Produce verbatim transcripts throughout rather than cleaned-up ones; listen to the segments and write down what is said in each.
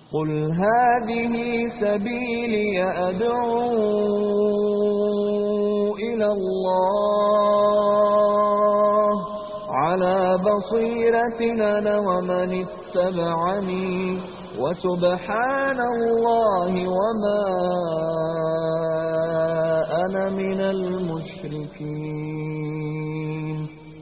قل هذه سبيلي أدعو إلى الله على بصيرة أنا ومن اتبعني وسبحان الله وما أنا من المشركين.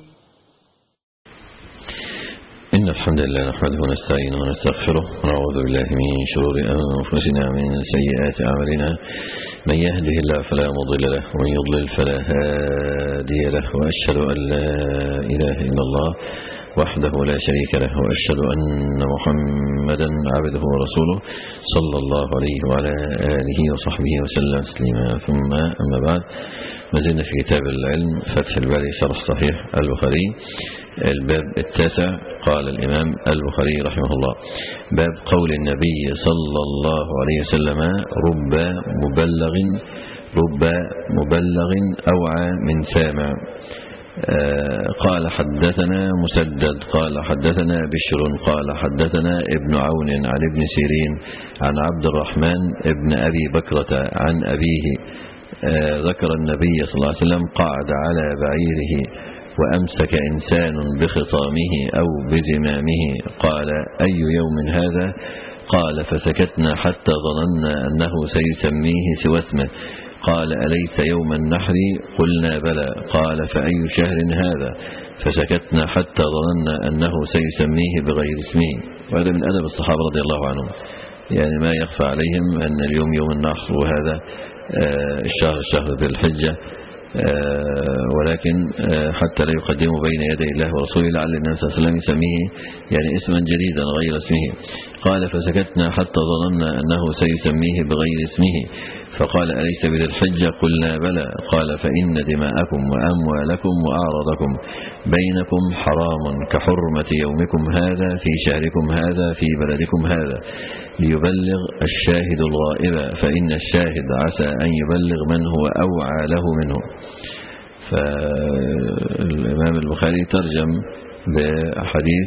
إن الحمد لله نحمده ونستعينه ونستغفره ونعوذ بالله من شرور أنفسنا ومن سيئات أعمالنا. من يهده الله فلا مضل له ومن يضلل فلا هادي له، وأشهد أن لا إله إلا الله وحده لا شريك له، وأشهد أن محمدا عبده ورسوله صلى الله عليه وعلى آله وصحبه وسلم تسليما. ثم أما بعد، ما زلنا في كتاب العلم فتح الباري شرح صحيح البخاري، الباب التاسع. قال الإمام البخاري رحمه الله: باب قول النبي صلى الله عليه وسلم: رب مبلغ رب مبلغ أوعى من سامع. قال حدثنا مسدد قال حدثنا بشر قال حدثنا ابن عون عن ابن سيرين عن عبد الرحمن ابن أبي بكرة عن أبيه ذكر النبي صلى الله عليه وسلم قعد على بعيره وأمسك إنسان بخطامه أو بزمامه، قال: أي يوم هذا؟ قال: فسكتنا حتى ظننا أنه سيسميه سوى اسمه. قال: أليس يوم النحر؟ قلنا: بلى. قال: فأي شهر هذا؟ فسكتنا حتى ظننا أنه سيسميه بغير اسمه. وهذا من أدب الصحابة رضي الله عنهم، يعني ما يخفى عليهم أن اليوم يوم النحر، وهذا الشهر شهر ذي الحجة، ولكن حتى لا يقدموا بين يدي الله ورسوله لعل النبي صلى الله عليه وسلم يسميه يعني اسما جديدا غير اسمه. قال: فسكتنا حتى ظننا أنه سيسميه بغير اسمه. فقال: أليس بذي الحجة؟ قلنا: بلى. قال: فإن دماءكم وأموالكم وأعراضكم بينكم حرام كحرمة يومكم هذا في شهركم هذا في بلدكم هذا، ليبلغ الشاهد الغائب، فإن الشاهد عسى أن يبلغ من هو أوعى له منه. فالإمام البخاري ترجم بحديث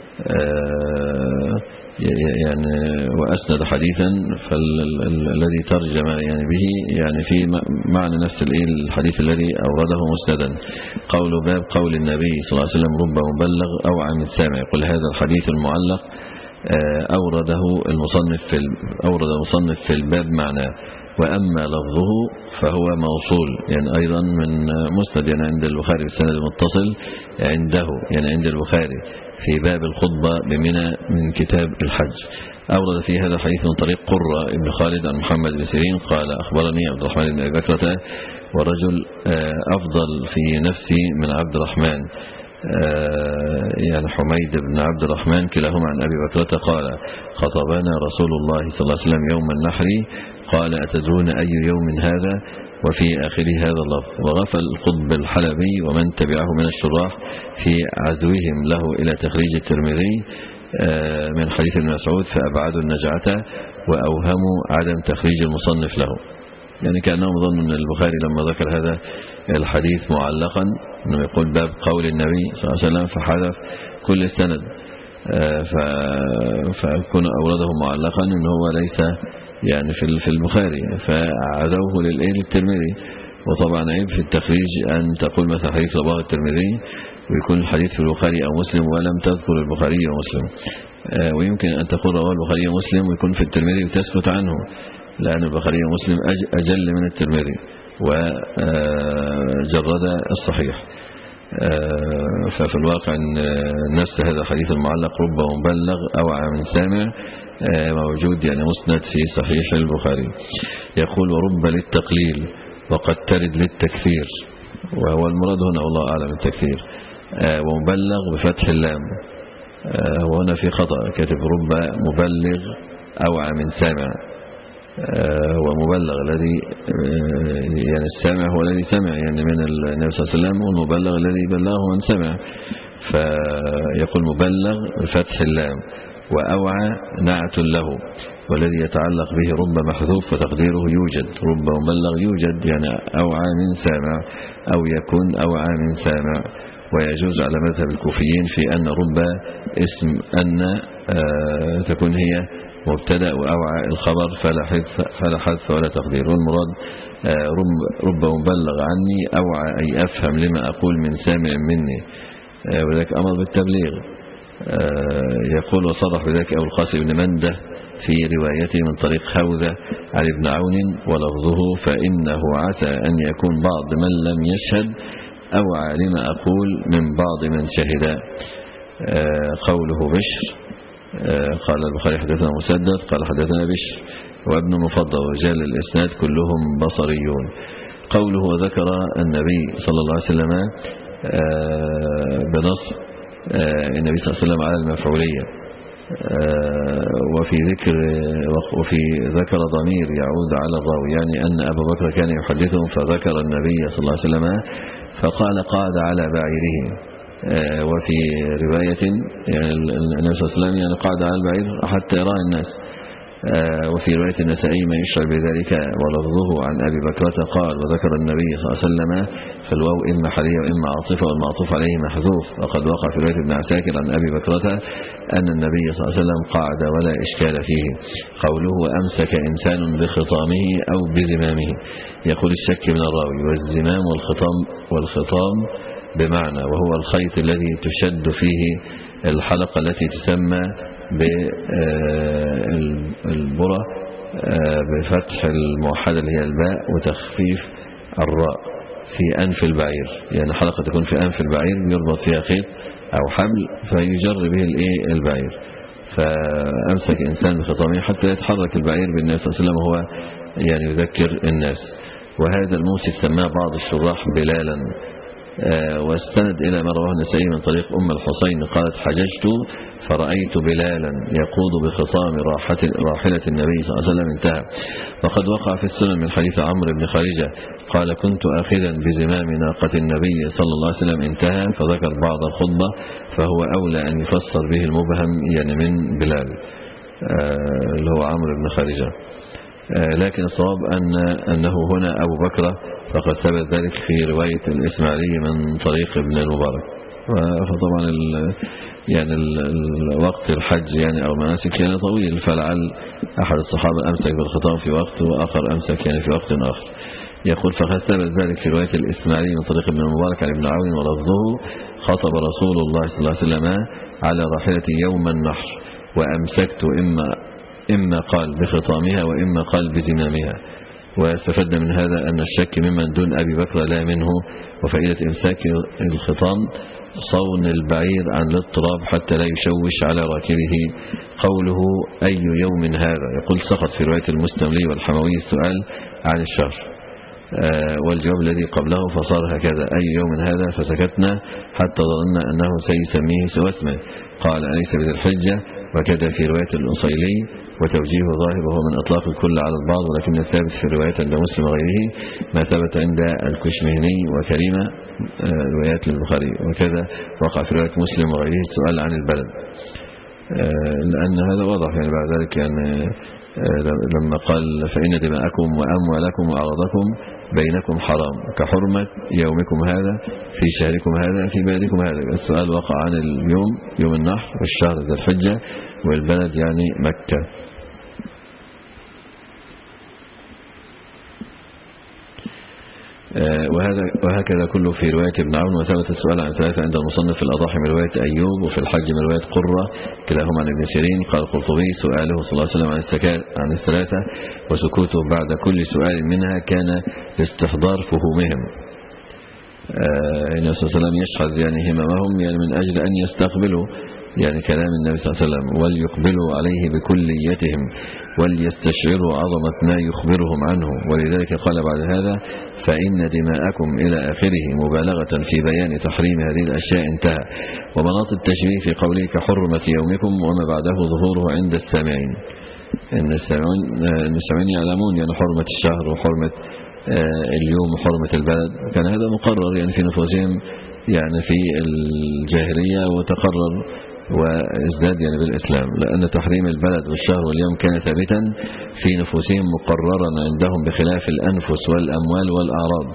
يعني وأسند حديثا، فالذي ترجم يعني به يعني في معنى نفس الحديث الذي أورده مسندا. قول باب قول النبي صلى الله عليه وسلم: رب مبلغ أوعى من سامع. يقول هذا الحديث المعلق أورده المصنف في أورد المصنف في الباب معناه، وأما لفظه فهو موصول يعني أيضا من مسند يعني عند البخاري بالسند المتصل عنده يعني عند البخاري في باب الخطبة بمنى من كتاب الحج. أورد في هذا الحديث من طريق قرة ابن خالد عن محمد بن سيرين قال: أخبرني عبد الرحمن بن أبي بكرة، ورجل أفضل في نفسي من عبد الرحمن يعني حميد بن عبد الرحمن كلاهما عن أبي بكرة قال: خطبنا رسول الله صلى الله عليه وسلم يوم النحر. قال: أتدرون أي يوم هذا؟ وفي آخره هذا اللفظ. وغفل القطب الحلبي ومن تبعه من الشراح في عزوهم له إلى تخريج الترمذي من حديث ابن مسعود، فأبعدوا النجعة وأوهموا عدم تخريج المصنف له. يعني كأنهم ظنوا أن البخاري لما ذكر هذا الحديث معلقا أنه يقول باب قول النبي صلى الله عليه وسلم فحذف كل السند، فكون أورده معلقا أنه هو ليس يعني في البخاري، فعزوه للترمذي. وطبعا عيب في التخريج أن تقول مثلا حديث رواه الترمذي ويكون الحديث في البخاري أو مسلم ولم تذكر البخاري ومسلم، ويمكن أن تقول رواه البخاري ومسلم ويكون في الترمذي وتسكت عنه، لأن البخاري ومسلم أجل من الترمذي وجرد الصحيح. ففي الواقع نفس هذا الحديث المعلق رب مبلغ أوعى من سامع موجود يعني مسند في صحيح البخاري. يقول: ورب للتقليل وقد ترد للتكثير، وهو المراد هنا والله أعلم التكثير. ومبلغ بفتح اللام، وهنا في خطأ كاتب رب مبلغ أوعى من سامع، ومبلغ الذي يعني السامع هو الذي سمع يعني من النبي صلى الله عليه وسلم، والمبلغ الذي بلغه من سمع. فيقول مبلغ بفتح اللام، وأوعى نعت له، والذي يتعلق به رب محذوف وتقديره يوجد. رب مبلغ يوجد يعني أوعى من سامع، أو يكون أوعى من سامع. ويجوز على مذهب الكوفيين في أن رب اسم أن تكون هي مبتدأ وأوعى الخبر فلا حذف, فلا حذف ولا تقدير. والمراد رب, رب مبلغ عني أوعى أي أفهم لما أقول من سامع مني، وذلك أمر بالتبليغ. يقول وصرح بذلك أبو القاسم بن منده في روايته من طريق خوذة عن ابن عون ولفظه فإنه عسى أن يكون بعض من لم يشهد أوعى لما أقول من بعض من شهد. قوله بشر قال البخاري حدثنا مسدد قال حدثنا بشر وابن المفضل ورجال الإسناد كلهم بصريون. قوله وذكر النبي صلى الله عليه وسلم بنص النبي صلى الله عليه وسلم على المفعولية، وفي ذكر وفي ذكر ضمير يعود على الراوي، يعني أن أبا بكر كان يحدثهم فذكر النبي صلى الله عليه وسلم فقال قعد على بعيره. وفي رواية يعني النبي صلى الله عليه وسلم يعني قعد على البعير حتى يراه الناس. وفي رواية النسائي ما يشعر بذلك ولفظه عن أبي بكرة قال وذكر النبي صلى الله عليه وسلم فالواو إما حالية وإما عاطفة والمعطوف عليه محذوف. وقد وقع في رواية ابن عساكر عن أبي بكرة أن النبي صلى الله عليه وسلم قعد ولا إشكال فيه. قوله وأمسك إنسان بخطامه أو بزمامه، يقول الشك من الراوي، والزمام والخطام والخطام بمعنى وهو الخيط الذي تشد فيه الحلقة التي تسمى بالبرة بفتح الموحدة اللي هي الباء وتخفيف الراء في أنف البعير، يعني حلقة تكون في أنف البعير يربط فيها خيط أو حبل فيجر به البعير. فأمسك إنسان بخطامه حتى يتحرك البعير بالناس صلى الله عليه وسلم وهو يعني يذكر الناس. وهذا الموسي سماه بعض الشراح بلالا، واستند إلى ما رواه النسائي من طريق أم الحسين قالت حججت فرأيت بلالا يقود بخطام راحلة النبي صلى الله عليه وسلم انتهى. وقد وقع في السنن من حديث عمرو بن خارجة قال كنت آخذا بزمام ناقة النبي صلى الله عليه وسلم انتهى، فذكر بعض الخطبة فهو أولى أن يفسر به المبهم يعني من بلال اللي هو عمرو بن خارجة. لكن الصواب أن أنه هنا أبو بكر، فقد ثبت ذلك في رواية الإسماعيلي من طريق ابن المبارك. فطبعا ال يعني الوقت الحج يعني أو مناسك يعني طويل، فلعل أحد الصحابة أمسك بالخطام في وقت وآخر أمسك يعني في وقت آخر. يقول فقد ثبت ذلك في رواية الإسماعيلي من طريق ابن المبارك عن ابن عون ولفظه خطب رسول الله صلى الله عليه وسلم على راحلة يوم النحر وأمسكت إما إما قال بخطامها وإما قال بزمامها. واستفدنا من هذا أن الشك ممن دون أبي بكر لا منه. وفائدة إمساك الخطام صون البعير عن الاضطراب حتى لا يشوش على راكبه. قوله أي يوم هذا، يقول سقط في رواية المستملي والحموي السؤال عن الشهر والجواب الذي قبله فصار هكذا أي يوم هذا، فسكتنا حتى ظننا أنه سيسميه سوى اسمه. قال أليس بذي الحجة، وكذا في رواية الأنصيلي وتوجيه ظاهر وهو من أطلاق الكل على البعض، ولكن الثابت في رواية عند مسلم وغيره ما ثبت عند الكشمهني وكريمة روايات للبخاري. وكذا وقع في رواية مسلم وغيره السؤال عن البلد، لأن هذا واضح يعني بعد ذلك يعني لما قال فإن دماءكم وأموالكم وأعراضكم بينكم حرام كحرمة يومكم هذا في شهركم هذا في بلدكم هذا. السؤال وقع عن اليوم يوم النحر والشهر ذي الحجة والبلد يعني مكة. وهذا وهكذا كله في رواية ابن عون. وثبت السؤال عن ثلاثة عند المصنف في الأضاحي من رواية أيوب وفي الحج من رواية قرة كلاهما عن ابن سيرين. قال القرطبي سؤاله صلى الله عليه وسلم عن السكات عن الثلاثة وسكوته بعد كل سؤال منها كان لاستحضار فهومهم. النبي صلى الله عليه وسلم يشحذ يعني هممهم يعني من أجل أن يستقبلوا يعني كلام النبي صلى الله عليه وسلم وليقبلوا عليه بكليتهم وليستشعروا عظمة ما يخبرهم عنه. ولذلك قال بعد هذا فإن دماءكم إلى آخره مبالغة في بيان تحريم هذه الأشياء انتهى. ومناط التشبيه في قوله كحرمة يومكم وما بعده ظهوره عند السامعين. إن السامعين يعلمون يعني حرمة الشهر وحرمة اليوم وحرمة البلد، كان هذا مقرر يعني في نفوسهم يعني في الجاهلية وتقرر وازداد يعني بالإسلام، لأن تحريم البلد والشهر واليوم كان ثابتا في نفوسهم مقررا عندهم بخلاف الأنفس والأموال والأعراض.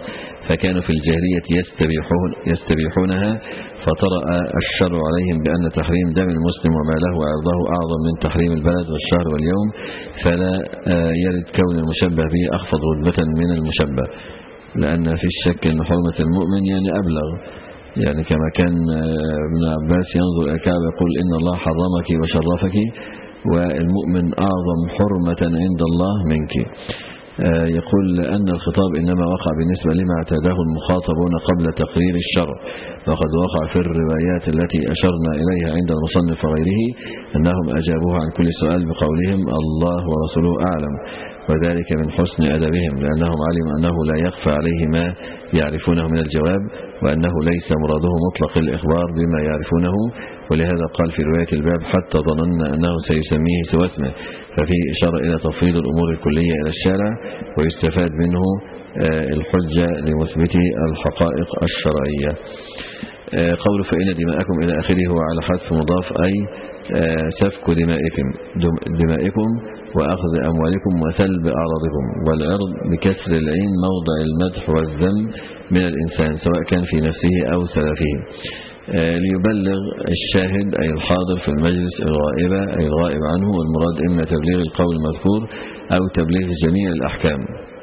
فكانوا في الجاهلية يستبيحون يستبيحونها، فطرأ الشرع عليهم بأن تحريم دم المسلم وماله وعرضه أعظم من تحريم البلد والشهر واليوم، فلا يرد كون المشبه به أخفض رتبة من المشبه، لأن في الشك أن حرمة المؤمن يعني أبلغ، يعني كما كان ابن عباس ينظر إلى الكعبة يقول إن الله حرمك وشرفك، والمؤمن أعظم حرمة عند الله منك. يقول أن الخطاب إنما وقع بالنسبة لما اعتاده المخاطبون قبل تقرير الشرع، وقد وقع في الروايات التي أشرنا إليها عند المصنف وغيره أنهم أجابوه عن كل سؤال بقولهم الله ورسوله أعلم، وذلك من حسن أدبهم، لأنهم علموا أنه لا يخفى عليه ما يعرفونه من الجواب، وأنه ليس مراده مطلق الإخبار بما يعرفونه، ولهذا قال في رواية الباب حتى ظننا أنه سيسميه سوى اسمه، ففيه إشارة إلى تفويض الأمور الكلية إلى الشارع، ويستفاد منه الحجة لمثبتي الحقائق الشرعية. قوله فإن دماءكم إلى آخره هو على حذف مضاف، أي سفك دمائكم دمائكم وأخذ أموالكم وسلب أعراضكم، والعرض بكسر العين موضع المدح والذم من الإنسان سواء كان في نفسه أو سلفه، ليبلغ الشاهد أي الحاضر في المجلس الغائبة أي الغائب عنه، والمراد إما تبليغ القول المذكور أو تبليغ جميع الأحكام،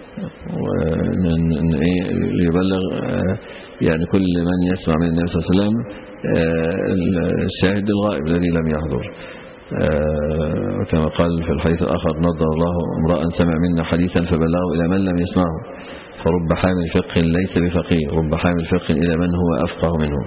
ليبلغ يعني كل من يسمع من النبي صلى الله عليه وسلم الشاهد الغائب الذي لم يحضر، كما قال في الحديث الآخر نضر الله امرأ سمع منا حديثا فبلغه إلى من لم يسمعه، فرب حامل فقه ليس بفقيه، رب حامل فقه إلى من هو أفقه منه.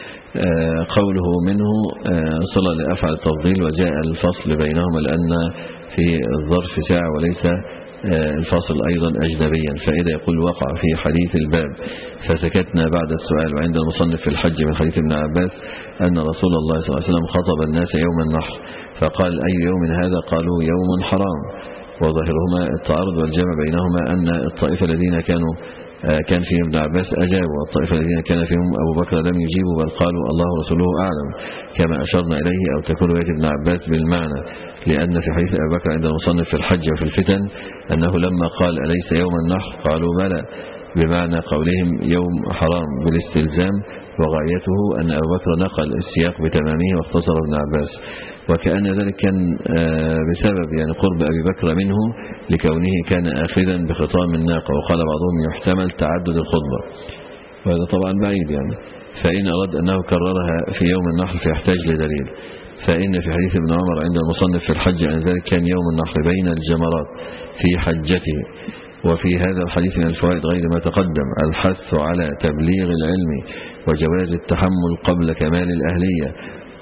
قوله منه صلة لأفعل التفضيل، وجاء الفصل بينهما لأن في الظرف ساعة وليس الفصل أيضا أجنبيا، فإذا يقول وقع في حديث الباب فسكتنا بعد السؤال، وعند المصنف في الحج من حديث ابن عباس أن رسول الله صلى الله عليه وسلم خطب الناس يوم النحر فقال أي يوم هذا؟ قالوا يوم حرام، وظاهرهما التعارض والجمع بينهما أن الطائفة الذين كانوا كان فيهم ابن عباس أجابوا، والطائفة الذين كان فيهم أبو بكر لم يجيبوا بل قالوا الله ورسوله أعلم، كما أشرنا إليه، أو تكون رواية ابن عباس بالمعنى، لأن في حديث أبي بكر عند المصنف في الحج وفي الفتن أنه لما قال أليس يوم النحر قالوا بلى، بمعنى قولهم يوم حرام بالاستلزام، وغايته أن أبو بكر نقل السياق بتمامه واختصر ابن عباس، وكأن ذلك كان بسبب يعني قرب أبي بكر منه لكونه كان آخذا بخطام الناقة، وقال بعضهم يحتمل تعدد الخطبة، وهذا طبعا بعيد يعني، فإن أراد أنه كررها في يوم النحر فيحتاج لدليل، فإن في حديث ابن عمر عند المصنف في الحج عن ذلك كان يوم النحر بين الجمرات في حجته. وفي هذا الحديث من الفوائد غير ما تقدم الحث على تبليغ العلم وجواز التحمل قبل كمال الأهلية،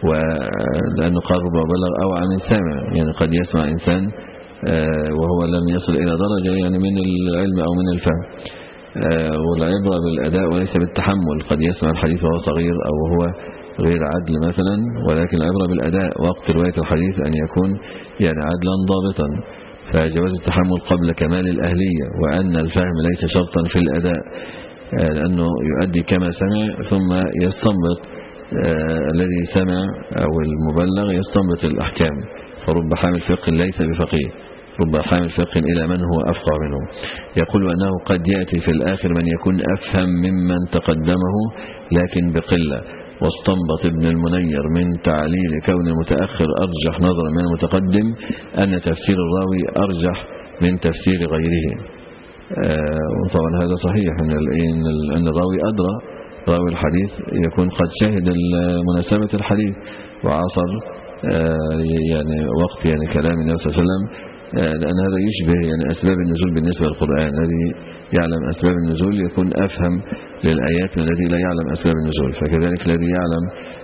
ولأنه قال ربما بلغ أو عن سامع، يعني قد يسمع إنسان وهو لم يصل إلى درجة يعني من العلم أو من الفهم، والعبرة بالأداء وليس بالتحمل، قد يسمع الحديث وهو صغير أو هو غير عدل مثلا، ولكن العبرة بالأداء وقت رواية الحديث أن يكون يعني عدلا ضابطا، فجواز التحمل قبل كمال الأهلية، وأن الفهم ليس شرطا في الأداء، لأنه يؤدي كما سمع ثم يستنبط الذي سمع أو المبلغ يستنبط الأحكام، فرب حامل فقه ليس بفقيه، رب حامل فقه إلى من هو أفقه منه. يقول أنه قد يأتي في الآخر من يكون أفهم ممن تقدمه لكن بقلة، واستنبط ابن المنير من تعليل كون المتأخر أرجح نظرا من المتقدم أن تفسير الراوي أرجح من تفسير غيره. وطبعا هذا صحيح أن الراوي أدرى، راوي الحديث يكون قد شهد مناسبة الحديث وعصر يعني وقت يعني كلام النبي صلى الله عليه وسلم، لأن هذا يشبه يعني أسباب النزول بالنسبة للقرآن، الذي يعلم أسباب النزول يكون أفهم للآيات من الذي لا يعلم أسباب النزول، فكذلك الذي يعلم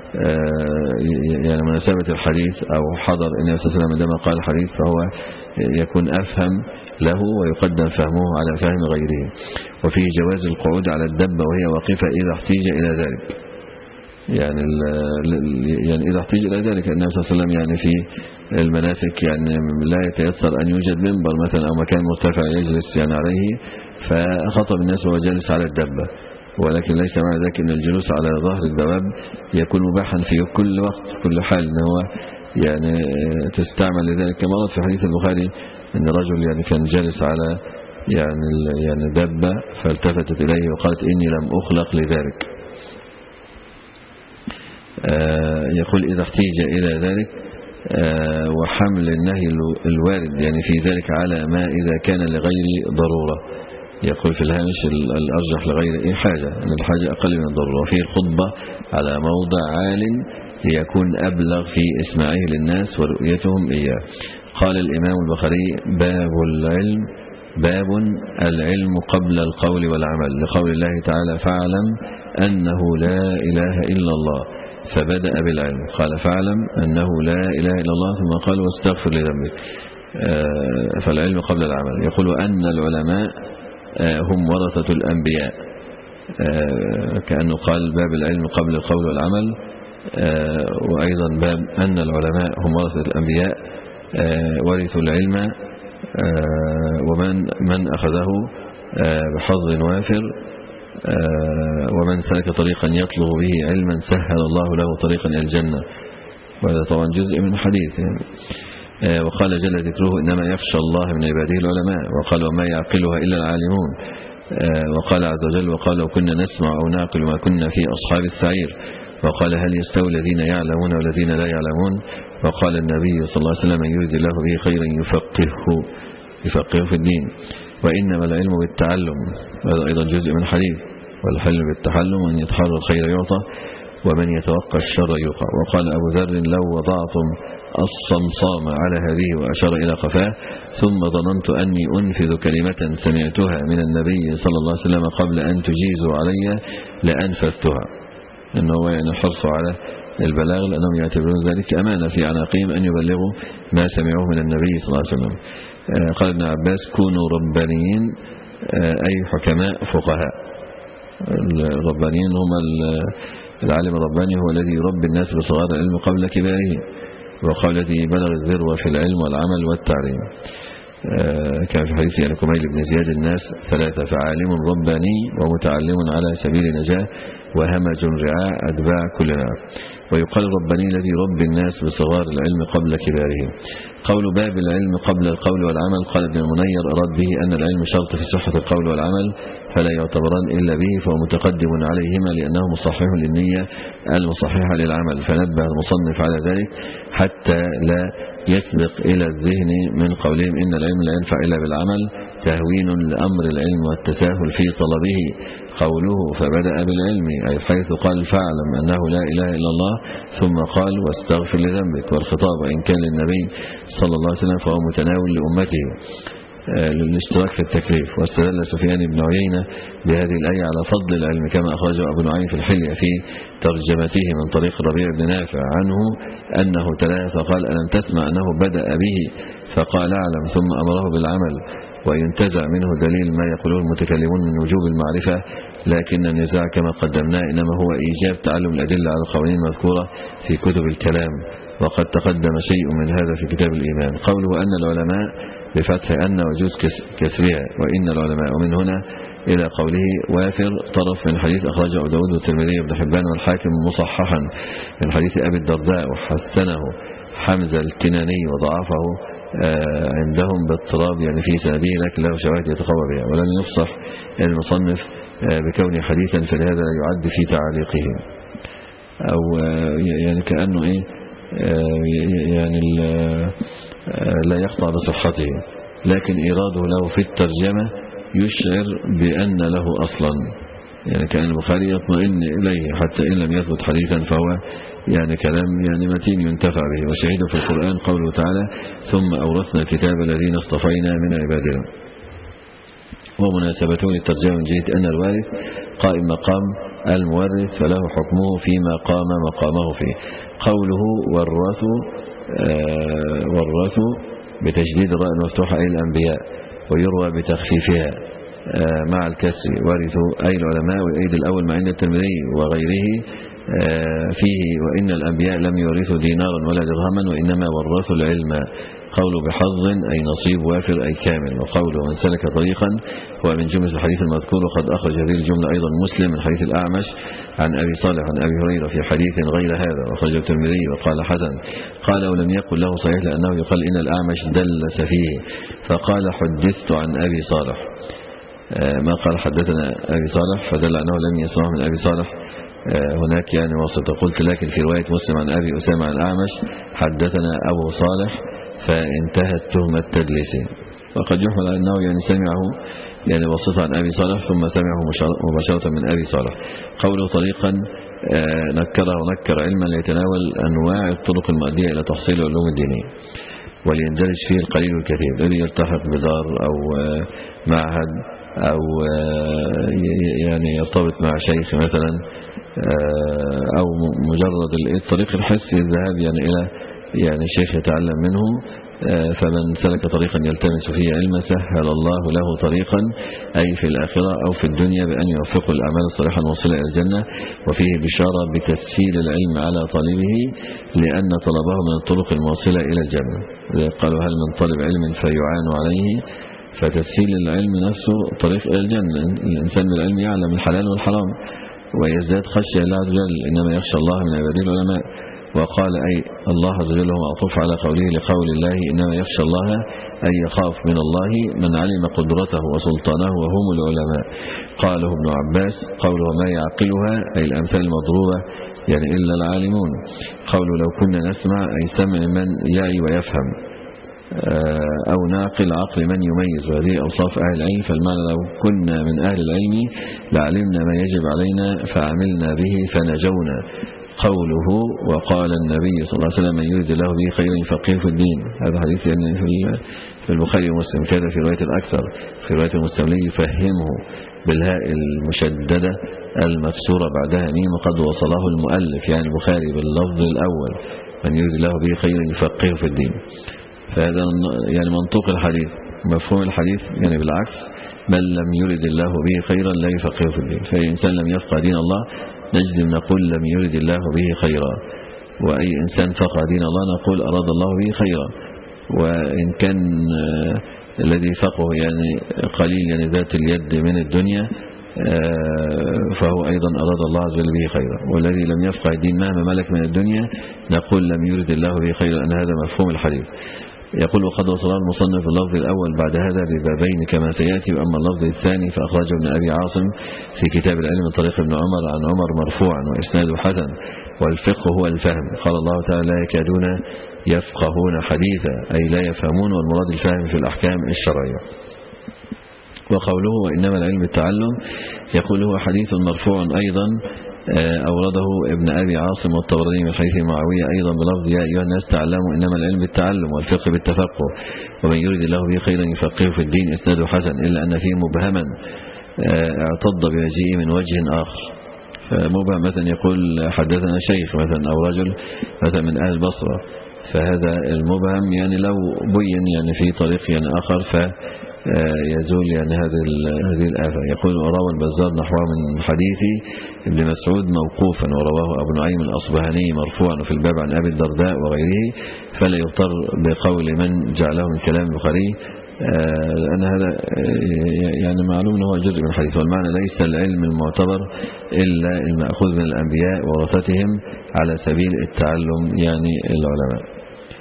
يعني مناسبة الحديث أو حضر النبي صلى الله عليه وسلم عندما قال الحديث فهو يكون أفهم له ويقدم فهمه على فهم غيره. وفيه جواز القعود على الدبة وهي واقفة إذا احتيج إلى ذلك، يعني يعني إذا احتيج إلى ذلك، النبي صلى الله عليه وسلم يعني في المناسك يعني لا يتيسر أن يوجد منبر مثلا أو مكان مرتفع يجلس يعني عليه، فخطب الناس وهو جالس على الدبة، ولكن ليس معنى ذلك أن الجلوس على ظهر الدواب يكون مباحا في كل وقت كل حال، أنه هو يعني تستعمل لذلك، كما ورد في حديث البخاري أن رجل يعني كان جالس على يعني يعني دب فالتفتت إليه وقالت إني لم أخلق لذلك. يقول إذا احتيج إلى ذلك وحمل النهي الوارد يعني في ذلك على ما إذا كان لغير ضرورة. يقول في الهامش الأرجح لغير حاجة، أن الحاجة أقل من الضرورة. وفيه الخطبة على موضع عال ليكون أبلغ في إسماعه للناس ورؤيتهم إياه. قال الإمام البخاري باب العلم باب العلم قبل القول والعمل، لقول الله تعالى فاعلم أنه لا إله إلا الله فبدأ بالعلم. قال فاعلم أنه لا إله إلا الله ثم قال واستغفر لذنبك. فالعلم قبل العمل. يقول أن العلماء هم ورثة الأنبياء، كأنه قال باب العلم قبل القول والعمل. وأيضا باب أن العلماء هم ورثة الأنبياء ورثوا العلم، ومن من أخذه بحظ وافر، ومن سلك طريقا يطلب به علما سهل الله له طريقا إلى الجنة. وهذا طبعا جزء من حديث يعني. وقال جل ذكره إنما يخشى الله من عباده العلماء. وقال وما يعقلها إلا العالمون. وقال عز وجل وقال لو كنا نسمع أو نعقل ما كنا في أصحاب السعير. وقال هل يستوي الذين يعلمون والذين لا يعلمون. وقال النبي صلى الله عليه وسلم من يريد الله به خيرا يفقهه يفقهه في الدين. وإنما العلم بالتعلم، هذا أيضا جزء من حديث. والحلم بالتحلم وأن يتحرى الخير يعطى ومن يتوقع الشر يوقع. وقال أبو ذر لو وضعتم الصمصام على هذه وأشار إلى قفاه ثم ظننت أني أنفذ كلمة سمعتها من النبي صلى الله عليه وسلم قبل أن تجيزوا علي لأنفذتها. إنه يعني حرصوا على البلاغ لأنهم يعتبرون ذلك أمانة في عناقهم أن يبلغوا ما سمعوه من النبي صلى الله عليه وسلم. قال ابن عباس كونوا ربانيين أي حكماء فقهاء. الربانيين هم العالم الرباني هو الذي يربي الناس بصغار العلم قبل كباره، وقال الذي بلغ الذروة في العلم والعمل والتعليم. كان في حديث يعني كميل بن زياد الناس ثلاثة فعالم رباني ومتعلم على سبيل نجاة وهمج رعاء أتباع كل نعم. ويقال الرباني الذي يربي الناس بصغار العلم قبل كباره. قول باب العلم قبل القول والعمل. قال ابن المنير أراد به أن العلم شرط في صحة القول والعمل فلا يعتبران إلا به، فهو متقدم عليهما لأنه مصحح للنية المصححة للعمل. فنبه المصنف على ذلك حتى لا يسبق إلى الذهن من قولهم إن العلم لا ينفع إلا بالعمل تهوين لأمر العلم والتساهل في طلبه. قوله فبدأ بالعلم أي حيث قال فاعلم أنه لا إله إلا الله ثم قال واستغفر لذنبك. والخطاب إن كان للنبي صلى الله عليه وسلم فهو متناول لأمته للاشتراك في التكليف. واستدل سفيان بن عيينة بهذه الآية على فضل العلم كما أخرجه أبو نعيم في الحلية في ترجمته من طريق الربيع بن نافع عنه أنه تلا فقال ألم تسمع أنه بدأ به فقال أعلم ثم أمره بالعمل. وينتزع منه دليل ما يقوله المتكلمون من وجوب المعرفة، لكن النزاع كما قدمناه إنما هو إيجاب تعلم الأدلة على القوانين المذكورة في كتب الكلام، وقد تقدم شيء من هذا في كتاب الإيمان. قوله أن العلماء بفتح أن وجوز كسرها وإن العلماء، ومن هنا إلى قوله وافر طرف من حديث أخرجه أبو داود والترمذي وابن حبان والحاكم مصححا من حديث أبي الدرداء وحسنه حمزة الكناني وضعفه عندهم باضطراب يعني في سنده لكن له شواهد يتقوى بها، ولم يفصح المصنف بكونه حديثا فلهذا لا يعد في تعليقه أو يعني كأنه إيه يعني لا يقطع بصحته، لكن إراده له في الترجمة يشعر بأن له أصلا، يعني كان البخاري يطمئن إليه حتى إن لم يثبت حديثا فهو يعني كلام يعني متين ينتفع به. وشهد في القرآن قوله تعالى ثم أورثنا الكتاب الذين اصطفينا من عبادنا. ومناسبته للترجمة من جهة أن الوارث قائم مقام المورث فله حكمه فيما قام مقامه فيه. قوله ورثوا آه ورثوا بتجديد الراء المفتوحة أي الأنبياء، ويروى بتخفيفها آه مع الكسر ورثوا أي العلماء، ويؤيد الأول مع عند الترمذي وغيره آه فيه وإن الأنبياء لم يورثوا دينارا ولا درهما وإنما ورثوا العلم. قوله بحظ أي نصيب وافر أي كامل، وقوله من سلك طريقا هو من جملة الحديث المذكور. وقد أخرج هذه الجملة أيضا مسلم من حديث الأعمش عن أبي صالح عن أبي هريرة في حديث غير هذا، وأخرجه الترمذي وقال حسن. قال ولم يقل له صحيح لأنه يقال إن الأعمش دلس فيه، فقال حدثت عن أبي صالح، ما قال حدثنا أبي صالح، فدل أنه لم يسمع من أبي صالح هناك يعني واسطة. قلت لكن في رواية مسلم عن أبي أسامة عن الأعمش حدثنا أبو صالح فانتهت تهمة تدليسه. وقد يحمل على أنه يعني سمعه يعني واسطة عن أبي صالح ثم سمعه مباشرة من أبي صالح. قوله طريقا نكره ونكر علما ليتناول أنواع الطرق المؤدية إلى تحصيل العلوم الدينية، وليندرج فيه القليل والكثير، الذي يلتحق بدار أو معهد أو يعني يرتبط مع شيخ مثلا، أو مجرد الطريق الحسي الذهاب يعني إلى يعني شيخ يتعلم منه. فمن سلك طريقا يلتمس فيه علما سهل الله له طريقا أي في الآخرة أو في الدنيا بأن يوفقه الأعمال الصالحة الموصلة إلى الجنة. وفيه بشارة بتسهيل العلم على طالبه لأن طلبه من الطرق الموصلة إلى الجنة. قالوا هل من طالب علم فيعان عليه، فتسهيل العلم نفسه طريق إلى الجنة. الإنسان بالعلم يعلم الحلال والحرام ويزداد خشية الله عز وجل، إنما يخشى الله من عباده العلماء. وقال أي الله عز وجل هو معطوف على قوله لقول الله إنما يخشى الله أي يخاف من الله من علم قدرته وسلطانه وهم العلماء. قاله ابن عباس قوله ما يعقلها أي الأمثال المضروبة يعني إلا العالمون. قوله لو كنا نسمع أي سمع من يعي ويفهم، أو ناقل عقل من يميز، وهذه أوصاف أهل العلم. فالمعنى لو كنا من أهل العلم لعلمنا ما يجب علينا فعملنا به فنجونا. قوله وقال النبي صلى الله عليه وسلم من يريد الله به خيرا يفقهه في الدين، هذا حديث يعني في البخاري ومسلم. كذا في رواية الأكثر في رواية المستملي يفهمه بالهاء المشددة المكسورة بعدها ميم وقد وصله المؤلف يعني البخاري باللفظ الأول من يريد الله به خيرا يفقهه في الدين. فهذا يعني منطوق الحديث. مفهوم الحديث يعني بالعكس، من لم يرد الله به خيرا لا يفقهه في الدين. فالإنسان لم يفقه دين الله نجزم نقول لم يرد الله به خيرا، وأي إنسان فقه دين الله نقول أراد الله به خيرا. وإن كان الذي فقه يعني قليل يعني ذات اليد من الدنيا فهو أيضا أراد الله عز وجل به خيرا. والذي لم يفقه الدين مهما ملك من الدنيا نقول لم يرد الله به خيرا، أن هذا مفهوم الحديث. يقول وقد وصله المصنف اللفظ الأول بعد هذا ببابين كما سيأتي. وأما اللفظ الثاني فأخرجه ابن أبي عاصم في كتاب العلم من طريق ابن عمر عن عمر مرفوعا وإسناده حسن. والفقه هو الفهم. قال الله تعالى لا يكادون يفقهون حديثا أي لا يفهمون، والمراد الفهم في الأحكام الشرعية. وقوله وإنما العلم التعلم يقول هو حديث مرفوع أيضا أورده ابن أبي عاصم والطبراني من حديث معاوية أيضا بلفظ يا أيها الناس تعلموا إنما العلم بالتعلم والفقه بالتفقه ومن يريد الله به خيرا يفقهه في الدين. إسناده حسن إلا أن فيه مبهما اعتض بمجيئه من وجه آخر. فمبهم مثلا يقول حدثنا شيخ مثلا أو رجل مثلا من أهل البصرة، فهذا المبهم يعني لو بين يعني في طريق يعني آخر ف يزول يعني هذه هذه الآفة. يقول وروى البزار نحوه من حديث ابن مسعود موقوفا، ورواه أبو نعيم الأصبهاني مرفوعا في الباب عن أبي الدرداء وغيره، فلا يضطر بقول من جعله من كلام البخاري لأن هذا يعني معلوم أنه جزء من الحديث. والمعنى ليس العلم المعتبر إلا المأخوذ من الأنبياء ورثتهم على سبيل التعلم يعني العلماء.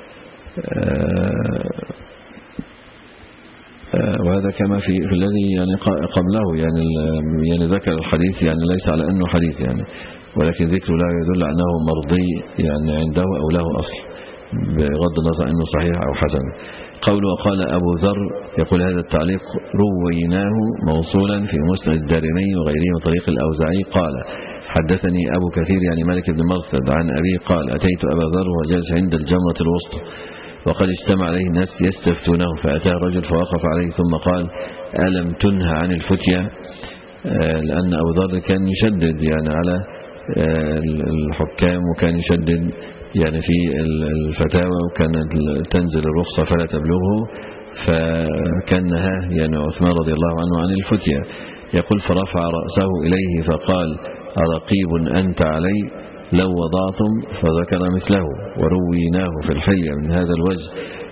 وهذا كما في في الذي يعني قبله يعني يعني ذكر الحديث يعني ليس على أنه حديث يعني، ولكن ذكره لا يدل أنه مرضي يعني عنده أو له أصل بغض النظر أنه صحيح أو حسن. قوله وقال أبو ذر يقول هذا التعليق رويناه موصولا في مسند الدارمي وغيره من طريق الأوزاعي قال حدثني أبو كثير يعني مالك بن مرثد عن أبي قال أتيت أبا ذر وهو جالس عند الجمرة الوسطى وقد اجتمع عليه الناس يستفتونه، فأتاه رجل فوقف عليه ثم قال ألم تنهى عن الفتية؟ لأن أبو ذر كان يشدد يعني على الحكام وكان يشدد يعني في الفتاوى، وكانت تنزل الرخصة فلا تبلغه، فكان نهاه يعني عثمان رضي الله عنه عن الفتية. يقول فرفع رأسه إليه فقال أرقيب أنت علي لو وضعتم، فذكر مثله. ورويناه في الحلية من هذا الوجه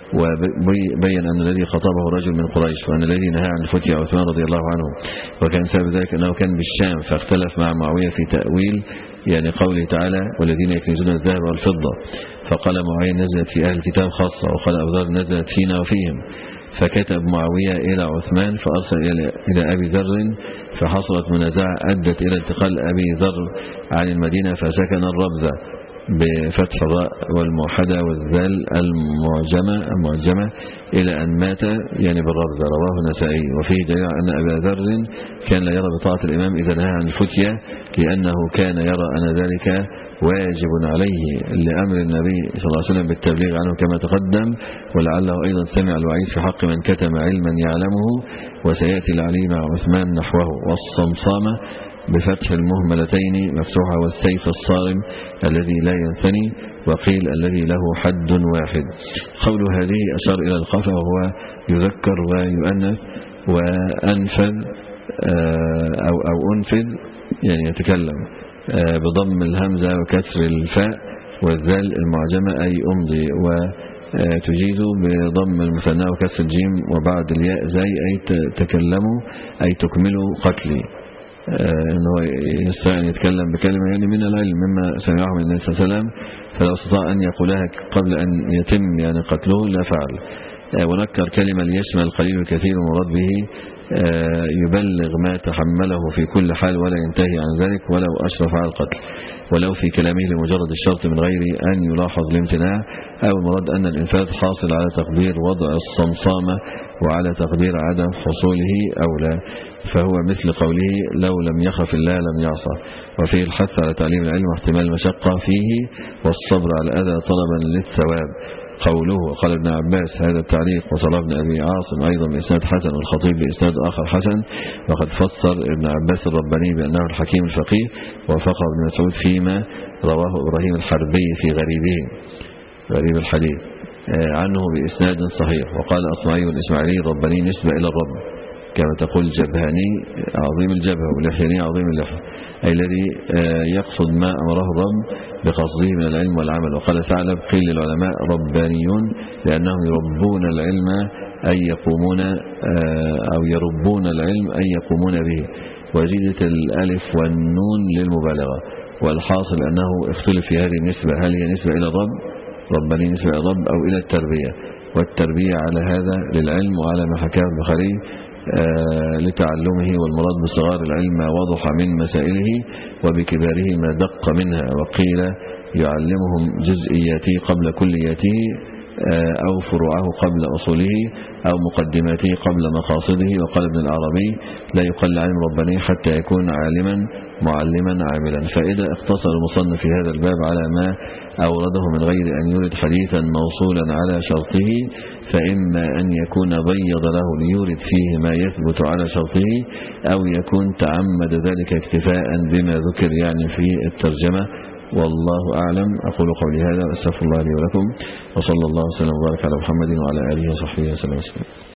وبين أن الذي خطبه رجل من قريش، وأن الذي نهى عن الفتية عثمان رضي الله عنه، وكان سبب ذلك أنه كان بالشام فاختلف مع معاوية في تأويل يعني قوله تعالى والذين يكنزون الذهب والفضة، فقال معاوية نزلت في أهل الكتاب خاصة، وقال أبو ذر نزلت فينا وفيهم، فكتب معاوية إلى عثمان فأرسل إلى أبي ذر، فحصلت منازعة أدت إلى انتقال أبي ذر عن المدينة فسكن الربذة بفتح الراء والموحدة والذال المعجمة المعجمة إلى أن مات يعني بالربذة. رواه النسائي. وفيه دليل أن أبا ذر كان لا يرى بطاعة الإمام إذا نهى عن الفتية، لأنه كان يرى أن ذلك واجب عليه لأمر النبي صلى الله عليه وسلم بالتبليغ عنه كما تقدم، ولعله أيضا سمع الوعيد في حق من كتم علما يعلمه، وسيأتي العلي مع عثمان نحوه. والصمصامة بفتح المهملتين مفتوحة، والسيف الصارم الذي لا ينثني، وقيل الذي له حد واحد. قول هذه أشار إلى الخفا، وهو يذكر ويؤنث، وأنفذ أو, أو أنفذ يعني يتكلم بضم الهمزة وكسر الفاء والذال المعجمة أي أمضي، وتجيز بضم المثنى وكسر الجيم وبعد الياء زي أي تكلموا أي تكملوا قتلي، أنه يستطيع أن يتكلم بكلمة يعني من العلم مما سمعه من النبي صلى الله عليه وسلم، فلو استطاع أن يقولها قبل أن يتم يعني قتله لا فعل. ونكر كلمة ليشمل القليل والكثير، المراد به يبلغ ما تحمله في كل حال ولا ينتهي عن ذلك ولو أشرف على القتل، ولو في كلامه لمجرد الشرط من غير أن يلاحظ الامتناع، أو المراد أن الإنفاذ حاصل على تقدير وضع الصمصامة وعلى تقدير عدم حصوله أو لا، فهو مثل قوله لو لم يخف الله لم يعصى. وفيه الحث على تعليم العلم واحتمال المشقة فيه والصبر على الأذى طلبا للثواب. قوله وقال ابن عباس هذا التعليق، وصل ابن أبي عاصم أيضا بإسناد حسن، والخطيب بإسناد آخر حسن، وقد فسر ابن عباس الرباني بأنه الحكيم الفقيه، وفقه ابن مسعود فيما رواه إبراهيم الحربي في غريبه غريب الحديث عنه بإسناد صحيح. وقال أصمعي والإسماعيلي الرباني نسبة إلى الرب، كما تقول الجبهاني عظيم الجبهة واللحياني عظيم اللحية، أي الذي يقصد ما أمره الرب بقصده من العلم والعمل. وقال ثعلب قيل للعلماء ربانيون لأنهم يربون العلم أي يقومون أو يربون العلم أي يقومون به، وزيدت الألف والنون للمبالغة. والحاصل أنه اختلف في هذه النسبة، هل هي نسبة إلى الرب رباني نسبة إلى الرب أو إلى التربية، والتربية على هذا للعلم، وعلى ما حكاه البخاري آه لتعلمه، والمراد بصغار العلم ما وضح من مسائله، وبكباره ما دق منها. وقيل يعلمهم جزئياته قبل كلياته آه أو فروعه قبل أصوله أو مقدماته قبل مقاصده. وقال ابن العربي لا يقل علم رباني حتى يكون عالما معلما عاملا. فإذا اقتصر المصنف في هذا الباب على ما أورده من غير أن يورد حديثا موصولا على شرطه، فإما أن يكون بيض له ليورد فيه ما يثبت على شرطه، أو يكون تعمد ذلك اكتفاء بما ذكر يعني في الترجمة، والله أعلم. أقول قولي هذا وأستغفر الله لي ولكم، وصلى الله وسلم وبارك على محمد وعلى آله وصحبه وسلم.